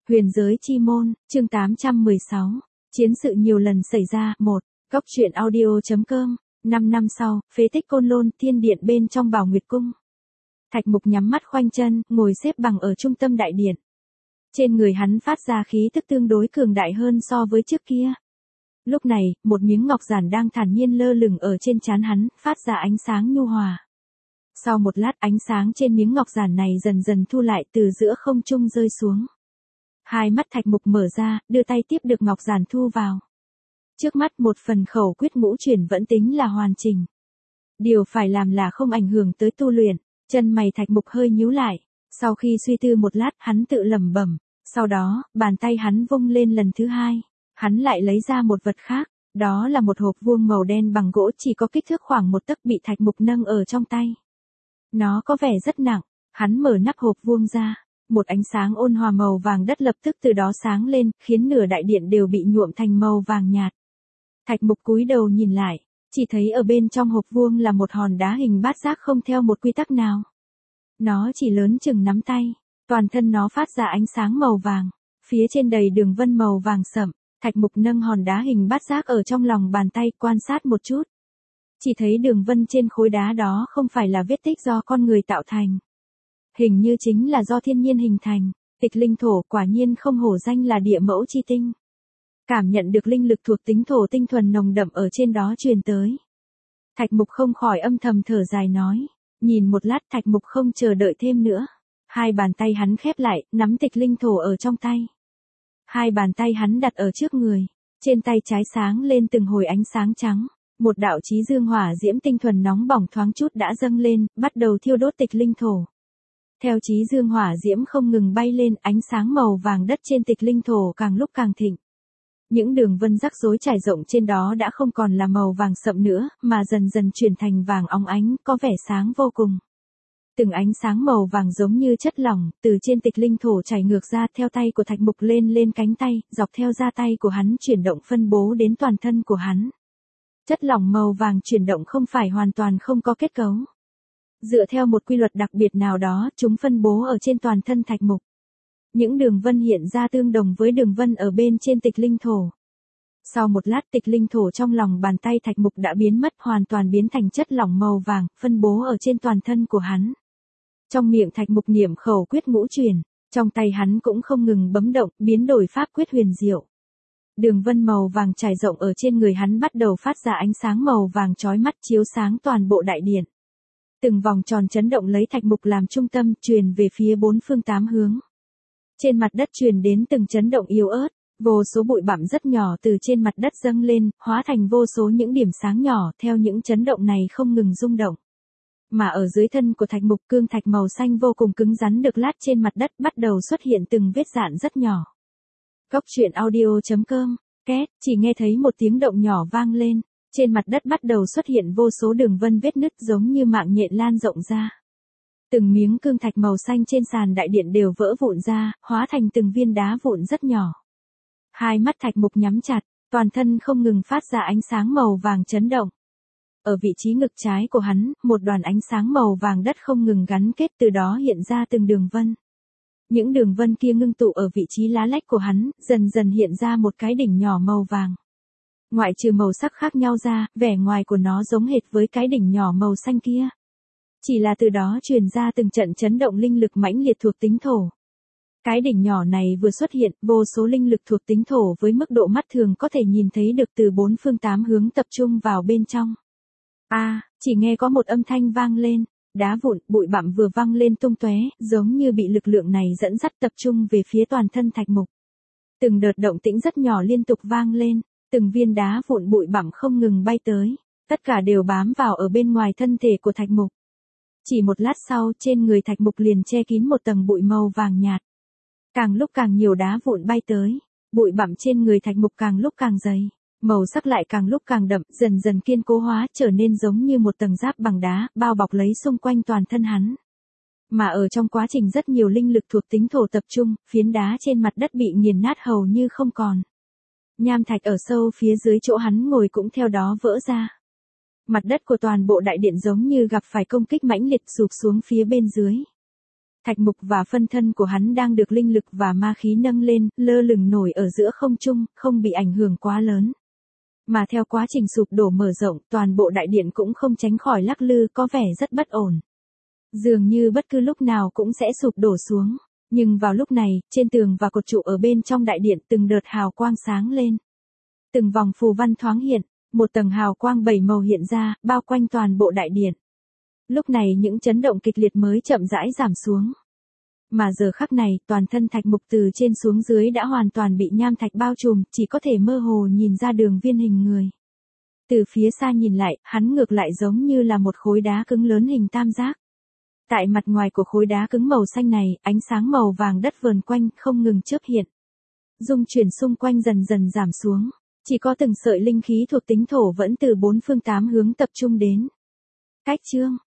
Huyền giới chi môn, chương 816. Chiến sự nhiều lần xảy ra. 1. Góc truyện audio.com. 5 năm sau, phế tích Côn Lôn, thiên điện bên trong Bảo Nguyệt cung. Thạch Mục nhắm mắt khoanh chân, ngồi xếp bằng ở trung tâm đại điện. Trên người hắn phát ra khí tức tương đối cường đại hơn so với trước kia. Lúc này, một miếng ngọc giản đang thản nhiên lơ lửng ở trên trán hắn, phát ra ánh sáng nhu hòa. Sau một lát, ánh sáng trên miếng ngọc giản này dần dần thu lại, từ giữa không trung rơi xuống. Hai mắt Thạch Mục mở ra, đưa tay tiếp được ngọc giản thu vào. Trước mắt một phần khẩu quyết ngũ chuyển vẫn tính là hoàn chỉnh. Điều phải làm là không ảnh hưởng tới tu luyện. Chân mày Thạch Mục hơi nhíu lại. Sau khi suy tư một lát, hắn tự lẩm bẩm. Sau đó, bàn tay hắn vung lên lần thứ hai. Hắn lại lấy ra một vật khác. Đó là một hộp vuông màu đen bằng gỗ, chỉ có kích thước khoảng 1 tấc, bị Thạch Mục nâng ở trong tay. Nó có vẻ rất nặng. Hắn mở nắp hộp vuông ra. Một ánh sáng ôn hòa màu vàng đất lập tức từ đó sáng lên, khiến nửa đại điện đều bị nhuộm thành màu vàng nhạt. Thạch Mục cúi đầu nhìn lại, chỉ thấy ở bên trong hộp vuông là một hòn đá hình bát giác không theo một quy tắc nào. Nó chỉ lớn chừng nắm tay, toàn thân nó phát ra ánh sáng màu vàng, phía trên đầy đường vân màu vàng sẫm. Thạch Mục nâng hòn đá hình bát giác ở trong lòng bàn tay, quan sát một chút. Chỉ thấy đường vân trên khối đá đó không phải là vết tích do con người tạo thành. Hình như chính là do thiên nhiên hình thành. Tịch linh thổ quả nhiên không hổ danh là địa mẫu chi tinh. Cảm nhận được linh lực thuộc tính thổ tinh thuần nồng đậm ở trên đó truyền tới. Thạch Mục không khỏi âm thầm thở dài nói. Nhìn một lát, Thạch Mục không chờ đợi thêm nữa. Hai bàn tay hắn khép lại, nắm tịch linh thổ ở trong tay. Hai bàn tay hắn đặt ở trước người. Trên tay trái sáng lên từng hồi ánh sáng trắng. Một đạo chí dương hỏa diễm tinh thuần nóng bỏng thoáng chút đã dâng lên, bắt đầu thiêu đốt tịch linh thổ. Theo chí dương hỏa diễm không ngừng bay lên, ánh sáng màu vàng đất trên tịch linh thổ càng lúc càng thịnh. Những đường vân rắc rối trải rộng trên đó đã không còn là màu vàng sậm nữa, mà dần dần chuyển thành vàng óng ánh, có vẻ sáng vô cùng. Từng ánh sáng màu vàng giống như chất lỏng, từ trên tịch linh thổ chảy ngược ra, theo tay của Thạch Mục lên cánh tay, dọc theo da tay của hắn chuyển động phân bố đến toàn thân của hắn. Chất lỏng màu vàng chuyển động không phải hoàn toàn không có kết cấu. Dựa theo một quy luật đặc biệt nào đó, chúng phân bố ở trên toàn thân Thạch Mục. Những đường vân hiện ra tương đồng với đường vân ở bên trên tịch linh thổ. Sau một lát, tịch linh thổ trong lòng bàn tay Thạch Mục đã biến mất, hoàn toàn biến thành chất lỏng màu vàng, phân bố ở trên toàn thân của hắn. Trong miệng Thạch Mục niệm khẩu quyết ngũ chuyển, trong tay hắn cũng không ngừng bấm động, biến đổi pháp quyết huyền diệu. Đường vân màu vàng trải rộng ở trên người hắn bắt đầu phát ra ánh sáng màu vàng chói mắt, chiếu sáng toàn bộ đại điện. Từng vòng tròn chấn động lấy Thạch Mục làm trung tâm, truyền về phía bốn phương tám hướng. Trên mặt đất truyền đến từng chấn động yếu ớt, vô số bụi bặm rất nhỏ từ trên mặt đất dâng lên, hóa thành vô số những điểm sáng nhỏ, theo những chấn động này không ngừng rung động. Mà ở dưới thân của Thạch Mục, cương thạch màu xanh vô cùng cứng rắn được lát trên mặt đất bắt đầu xuất hiện từng vết rạn rất nhỏ. Góc truyện audio.com. Két, chỉ nghe thấy một tiếng động nhỏ vang lên. Trên mặt đất bắt đầu xuất hiện vô số đường vân vết nứt giống như mạng nhện lan rộng ra. Từng miếng cương thạch màu xanh trên sàn đại điện đều vỡ vụn ra, hóa thành từng viên đá vụn rất nhỏ. Hai mắt Thạch Mục nhắm chặt, toàn thân không ngừng phát ra ánh sáng màu vàng chấn động. Ở vị trí ngực trái của hắn, một đoàn ánh sáng màu vàng đất không ngừng gắn kết, từ đó hiện ra từng đường vân. Những đường vân kia ngưng tụ ở vị trí lá lách của hắn, dần dần hiện ra một cái đỉnh nhỏ màu vàng. Ngoại trừ màu sắc khác nhau ra, vẻ ngoài của nó giống hệt với cái đỉnh nhỏ màu xanh kia. Chỉ là từ đó truyền ra từng trận chấn động linh lực mãnh liệt thuộc tính thổ. Cái đỉnh nhỏ này vừa xuất hiện, vô số linh lực thuộc tính thổ với mức độ mắt thường có thể nhìn thấy được từ bốn phương tám hướng tập trung vào bên trong. Chỉ nghe có một âm thanh vang lên, đá vụn, bụi bặm vừa văng lên tung tóe, giống như bị lực lượng này dẫn dắt tập trung về phía toàn thân Thạch Mục. Từng đợt động tĩnh rất nhỏ liên tục vang lên, từng viên đá vụn bụi bặm không ngừng bay tới, tất cả đều bám vào ở bên ngoài thân thể của Thạch Mục. Chỉ một lát sau, trên người Thạch Mục liền che kín một tầng bụi màu vàng nhạt. Càng lúc càng nhiều đá vụn bay tới, bụi bặm trên người Thạch Mục càng lúc càng dày, màu sắc lại càng lúc càng đậm, dần dần kiên cố hóa, trở nên giống như một tầng giáp bằng đá, bao bọc lấy xung quanh toàn thân hắn. Mà ở trong quá trình rất nhiều linh lực thuộc tính thổ tập trung, phiến đá trên mặt đất bị nghiền nát hầu như không còn. Nham thạch ở sâu phía dưới chỗ hắn ngồi cũng theo đó vỡ ra. Mặt đất của toàn bộ đại điện giống như gặp phải công kích mãnh liệt sụp xuống phía bên dưới. Thạch Mục và phân thân của hắn đang được linh lực và ma khí nâng lên, lơ lửng nổi ở giữa không trung, không bị ảnh hưởng quá lớn. Mà theo quá trình sụp đổ mở rộng, toàn bộ đại điện cũng không tránh khỏi lắc lư, có vẻ rất bất ổn. Dường như bất cứ lúc nào cũng sẽ sụp đổ xuống. Nhưng vào lúc này, trên tường và cột trụ ở bên trong đại điện từng đợt hào quang sáng lên. Từng vòng phù văn thoáng hiện, một tầng hào quang bảy màu hiện ra, bao quanh toàn bộ đại điện. Lúc này những chấn động kịch liệt mới chậm rãi giảm xuống. Mà giờ khắc này, toàn thân Thạch Mục từ trên xuống dưới đã hoàn toàn bị nham thạch bao trùm, chỉ có thể mơ hồ nhìn ra đường viên hình người. Từ phía xa nhìn lại, hắn ngược lại giống như là một khối đá cứng lớn hình tam giác. Tại mặt ngoài của khối đá cứng màu xanh này, ánh sáng màu vàng đất vờn quanh không ngừng chớp hiện. Dung chuyển xung quanh dần dần giảm xuống, chỉ có từng sợi linh khí thuộc tính thổ vẫn từ bốn phương tám hướng tập trung đến. Cách chương